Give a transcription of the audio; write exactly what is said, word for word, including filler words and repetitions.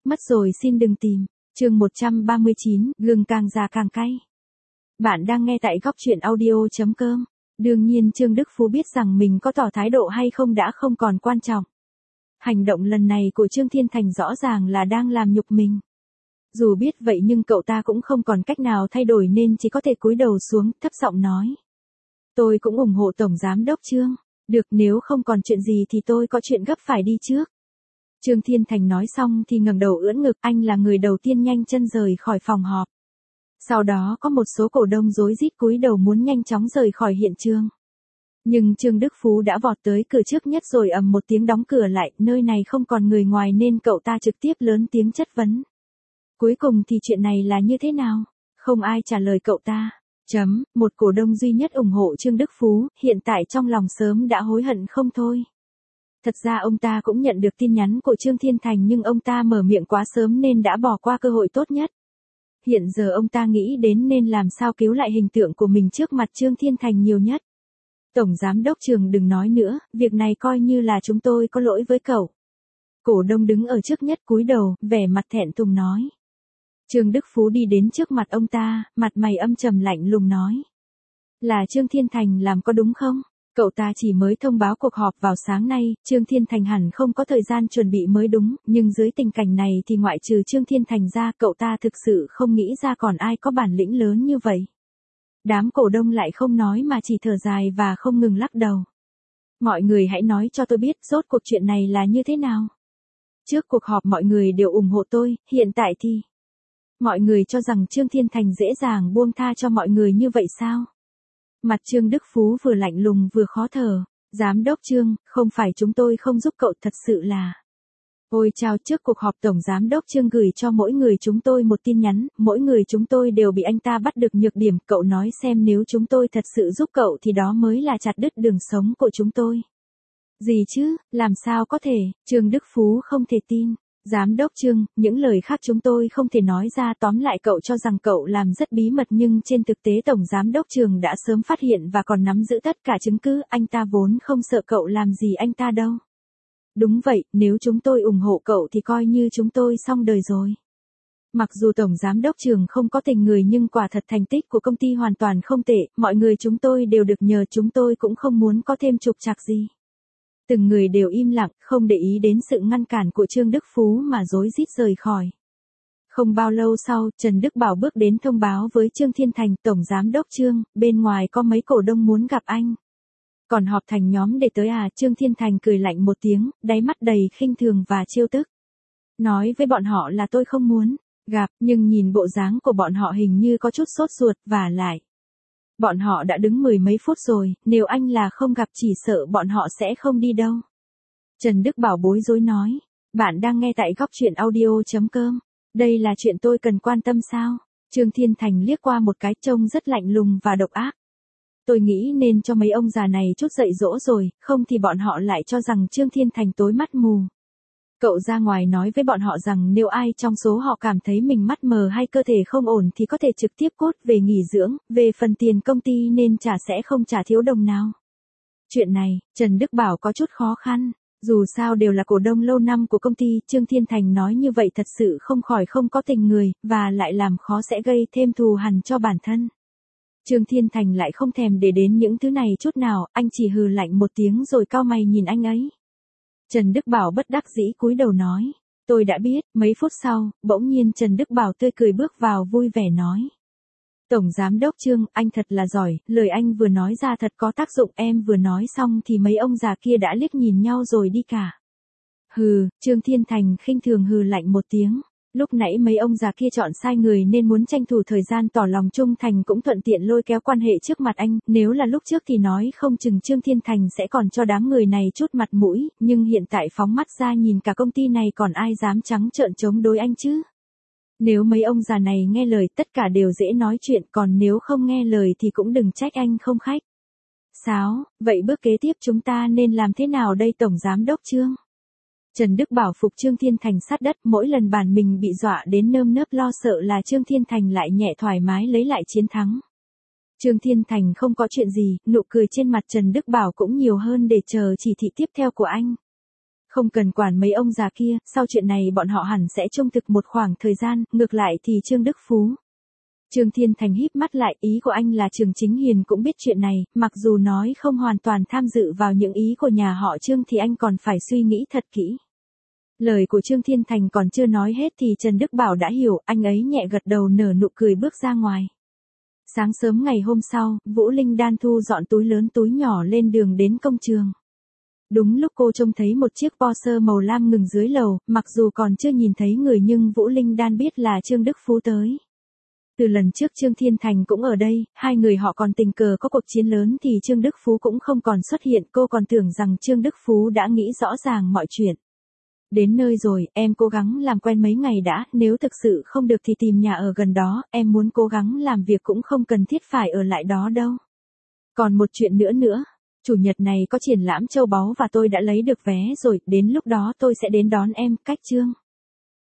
Mất rồi xin đừng tìm. Chương một trăm ba mươi chín, gừng càng già càng cay. Bạn đang nghe tại góc truyện audio chấm com. Đương nhiên Trương Đức Phú biết rằng mình có tỏ thái độ hay không đã không còn quan trọng. Hành động lần này của Trương Thiên Thành rõ ràng là đang làm nhục mình. Dù biết vậy nhưng cậu ta cũng không còn cách nào thay đổi nên chỉ có thể cúi đầu xuống, thấp giọng nói. Tôi cũng ủng hộ Tổng Giám Đốc Trương. Được, nếu không còn chuyện gì thì tôi có chuyện gấp phải đi trước. Trương Thiên Thành nói xong thì ngẩng đầu ưỡn ngực, anh là người đầu tiên nhanh chân rời khỏi phòng họp. Sau đó có một số cổ đông rối rít cúi đầu muốn nhanh chóng rời khỏi hiện trường. Nhưng Trương Đức Phú đã vọt tới cửa trước nhất rồi ầm một tiếng đóng cửa lại, nơi này không còn người ngoài nên cậu ta trực tiếp lớn tiếng chất vấn. Cuối cùng thì chuyện này là như thế nào? Không ai trả lời cậu ta. Chấm, một cổ đông duy nhất ủng hộ Trương Đức Phú, hiện tại trong lòng sớm đã hối hận không thôi. Thật ra ông ta cũng nhận được tin nhắn của Trương Thiên Thành nhưng ông ta mở miệng quá sớm nên đã bỏ qua cơ hội tốt nhất. Hiện giờ ông ta nghĩ đến nên làm sao cứu lại hình tượng của mình trước mặt Trương Thiên Thành nhiều nhất. Tổng Giám Đốc Trương đừng nói nữa, việc này coi như là chúng tôi có lỗi với cậu. Cổ đông đứng ở trước nhất cúi đầu, vẻ mặt thẹn thùng nói. Trương Đức Phú đi đến trước mặt ông ta, mặt mày âm trầm lạnh lùng nói. Là Trương Thiên Thành làm có đúng không? Cậu ta chỉ mới thông báo cuộc họp vào sáng nay, Trương Thiên Thành hẳn không có thời gian chuẩn bị mới đúng, nhưng dưới tình cảnh này thì ngoại trừ Trương Thiên Thành ra cậu ta thực sự không nghĩ ra còn ai có bản lĩnh lớn như vậy. Đám cổ đông lại không nói mà chỉ thở dài và không ngừng lắc đầu. Mọi người hãy nói cho tôi biết rốt cuộc chuyện này là như thế nào. Trước cuộc họp mọi người đều ủng hộ tôi, hiện tại thì... Mọi người cho rằng Trương Thiên Thành dễ dàng buông tha cho mọi người như vậy sao? Mặt Trương Đức Phú vừa lạnh lùng vừa khó thở. Giám đốc Trương, không phải chúng tôi không giúp cậu, thật sự là... Ôi chao, trước cuộc họp Tổng Giám Đốc Trương gửi cho mỗi người chúng tôi một tin nhắn, mỗi người chúng tôi đều bị anh ta bắt được nhược điểm, cậu nói xem nếu chúng tôi thật sự giúp cậu thì đó mới là chặt đứt đường sống của chúng tôi. Gì chứ, làm sao có thể, Trương Đức Phú không thể tin. Giám đốc Trương, những lời khác chúng tôi không thể nói ra, tóm lại cậu cho rằng cậu làm rất bí mật nhưng trên thực tế Tổng Giám Đốc Trương đã sớm phát hiện và còn nắm giữ tất cả chứng cứ, anh ta vốn không sợ cậu làm gì anh ta đâu. Đúng vậy, nếu chúng tôi ủng hộ cậu thì coi như chúng tôi xong đời rồi. Mặc dù Tổng Giám Đốc Trương không có tình người nhưng quả thật thành tích của công ty hoàn toàn không tệ, mọi người chúng tôi đều được nhờ, chúng tôi cũng không muốn có thêm trục trặc gì. Từng người đều im lặng, không để ý đến sự ngăn cản của Trương Đức Phú mà rối rít rời khỏi. Không bao lâu sau, Trần Đức Bảo bước đến thông báo với Trương Thiên Thành, Tổng Giám Đốc Trương, bên ngoài có mấy cổ đông muốn gặp anh. Còn họp thành nhóm để tới à? Trương Thiên Thành cười lạnh một tiếng, đáy mắt đầy khinh thường và trêu tức. Nói với bọn họ là tôi không muốn gặp, nhưng nhìn bộ dáng của bọn họ hình như có chút sốt ruột, và lại. Bọn họ đã đứng mười mấy phút rồi, nếu anh là không gặp chỉ sợ bọn họ sẽ không đi đâu. Trần Đức Bảo bối rối nói, bạn đang nghe tại góc truyện audio chấm com, đây là chuyện tôi cần quan tâm sao? Trương Thiên Thành liếc qua một cái trông rất lạnh lùng và độc ác. Tôi nghĩ nên cho mấy ông già này chút dạy dỗ rồi, không thì bọn họ lại cho rằng Trương Thiên Thành tối mắt mù. Cậu ra ngoài nói với bọn họ rằng nếu ai trong số họ cảm thấy mình mắt mờ hay cơ thể không ổn thì có thể trực tiếp cốt về nghỉ dưỡng, về phần tiền công ty nên trả sẽ không trả thiếu đồng nào. Chuyện này, Trần Đức Bảo có chút khó khăn, dù sao đều là cổ đông lâu năm của công ty, Trương Thiên Thành nói như vậy thật sự không khỏi không có tình người, và lại làm khó sẽ gây thêm thù hằn cho bản thân. Trương Thiên Thành lại không thèm để đến những thứ này chút nào, anh chỉ hừ lạnh một tiếng rồi cau mày nhìn anh ấy. Trần Đức Bảo bất đắc dĩ cúi đầu nói, tôi đã biết. Mấy phút sau, bỗng nhiên Trần Đức Bảo tươi cười bước vào vui vẻ nói. Tổng Giám Đốc Trương, anh thật là giỏi, lời anh vừa nói ra thật có tác dụng, em vừa nói xong thì mấy ông già kia đã liếc nhìn nhau rồi đi cả. Hừ, Trương Thiên Thành khinh thường hừ lạnh một tiếng. Lúc nãy mấy ông già kia chọn sai người nên muốn tranh thủ thời gian tỏ lòng trung thành cũng thuận tiện lôi kéo quan hệ trước mặt anh, nếu là lúc trước thì nói không chừng Trương Thiên Thành sẽ còn cho đám người này chút mặt mũi, nhưng hiện tại phóng mắt ra nhìn cả công ty này còn ai dám trắng trợn chống đối anh chứ. Nếu mấy ông già này nghe lời tất cả đều dễ nói chuyện, còn nếu không nghe lời thì cũng đừng trách anh không khách sáo. Vậy bước kế tiếp chúng ta nên làm thế nào đây Tổng Giám Đốc Trương? Trần Đức Bảo phục Trương Thiên Thành sát đất, mỗi lần bản mình bị dọa đến nơm nớp lo sợ là Trương Thiên Thành lại nhẹ thoải mái lấy lại chiến thắng. Trương Thiên Thành không có chuyện gì, nụ cười trên mặt Trần Đức Bảo cũng nhiều hơn để chờ chỉ thị tiếp theo của anh. Không cần quản mấy ông già kia, sau chuyện này bọn họ hẳn sẽ trông thực một khoảng thời gian, ngược lại thì Trương Đức Phú. Trương Thiên Thành híp mắt lại, ý của anh là Trương Chính Hiền cũng biết chuyện này, mặc dù nói không hoàn toàn tham dự vào những ý của nhà họ Trương thì anh còn phải suy nghĩ thật kỹ. Lời của Trương Thiên Thành còn chưa nói hết thì Trần Đức Bảo đã hiểu, anh ấy nhẹ gật đầu nở nụ cười bước ra ngoài. Sáng sớm ngày hôm sau, Vũ Linh Đan thu dọn túi lớn túi nhỏ lên đường đến công trường. Đúng lúc cô trông thấy một chiếc Porsche màu lam ngừng dưới lầu, mặc dù còn chưa nhìn thấy người nhưng Vũ Linh Đan biết là Trương Đức Phú tới. Từ lần trước Trương Thiên Thành cũng ở đây, hai người họ còn tình cờ có cuộc chiến lớn thì Trương Đức Phú cũng không còn xuất hiện, cô còn tưởng rằng Trương Đức Phú đã nghĩ rõ ràng mọi chuyện. Đến nơi rồi, em cố gắng làm quen mấy ngày đã, nếu thực sự không được thì tìm nhà ở gần đó, em muốn cố gắng làm việc cũng không cần thiết phải ở lại đó đâu. Còn một chuyện nữa nữa, chủ nhật này có triển lãm châu báu và tôi đã lấy được vé rồi, đến lúc đó tôi sẽ đến đón em, cách Trương.